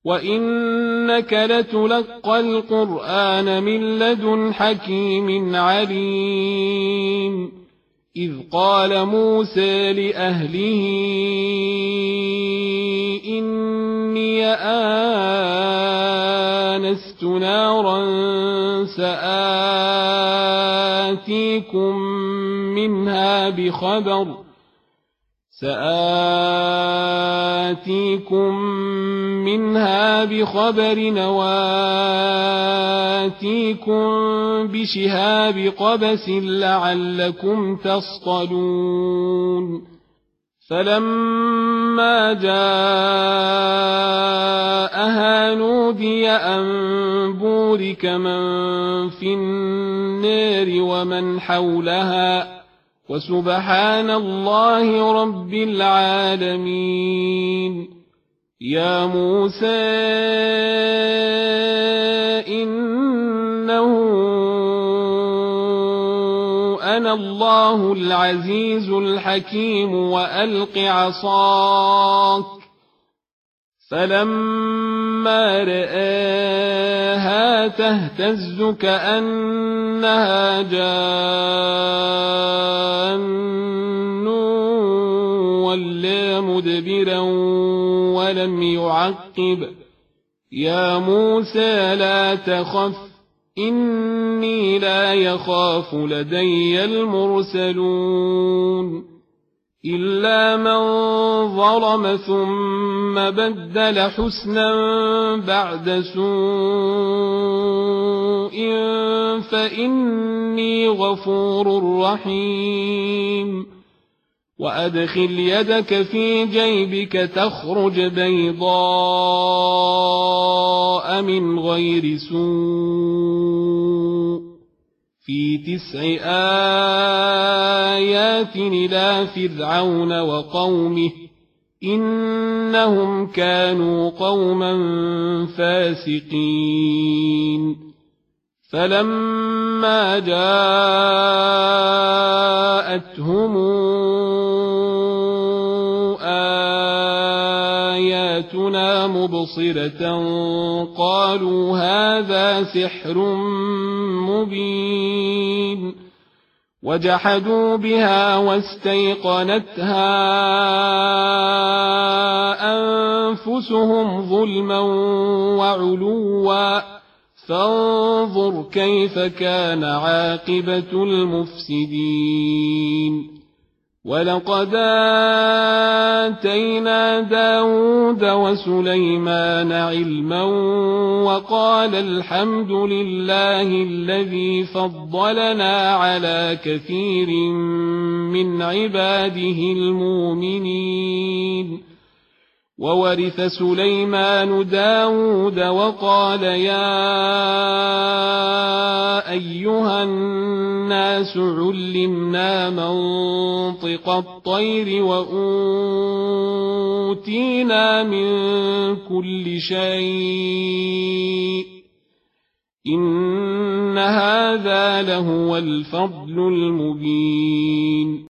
وإنك لتلقى القرآن من لدن حكيم عليم إذ قال موسى لأهله إني آنست نارا سآتيكم منها بخبر وآتيكم بشهاب قبس لعلكم تصطلون فلما جاءها نودي أن بورك من في النار ومن حولها وسبحان الله رب العالمين يا موسى إنه أنا الله العزيز الحكيم وألق عصاك فلما رآها تهتز كأنها جان ولا مدبرا ولم يعقب يا موسى لا تخف إني لا يخاف لدي المرسلون إلا من ظلم ثم بدل حسنا بعد سوء فإني غفور رحيم وأدخل يدك في جيبك تخرج بيضاء من غير سوء في 9 آيات إلى فرعون وقومه إنهم كانوا قوما فاسقين فلما جاءتهم آياتنا مبصرة قالوا هذا سحر مبين وجحدوا بها واستيقنتها أنفسهم ظلما وعلوا فانظر كيف كان عاقبة المفسدين ولقد آتينا داود وسليمان علما وقال الحمد لله الذي فضلنا على كثير من عباده المؤمنين وورث سليمان داود وقال يا أيها الناس علمنا منطق الطير وأوتينا من كل شيء إن هذا لهو الفضل المبين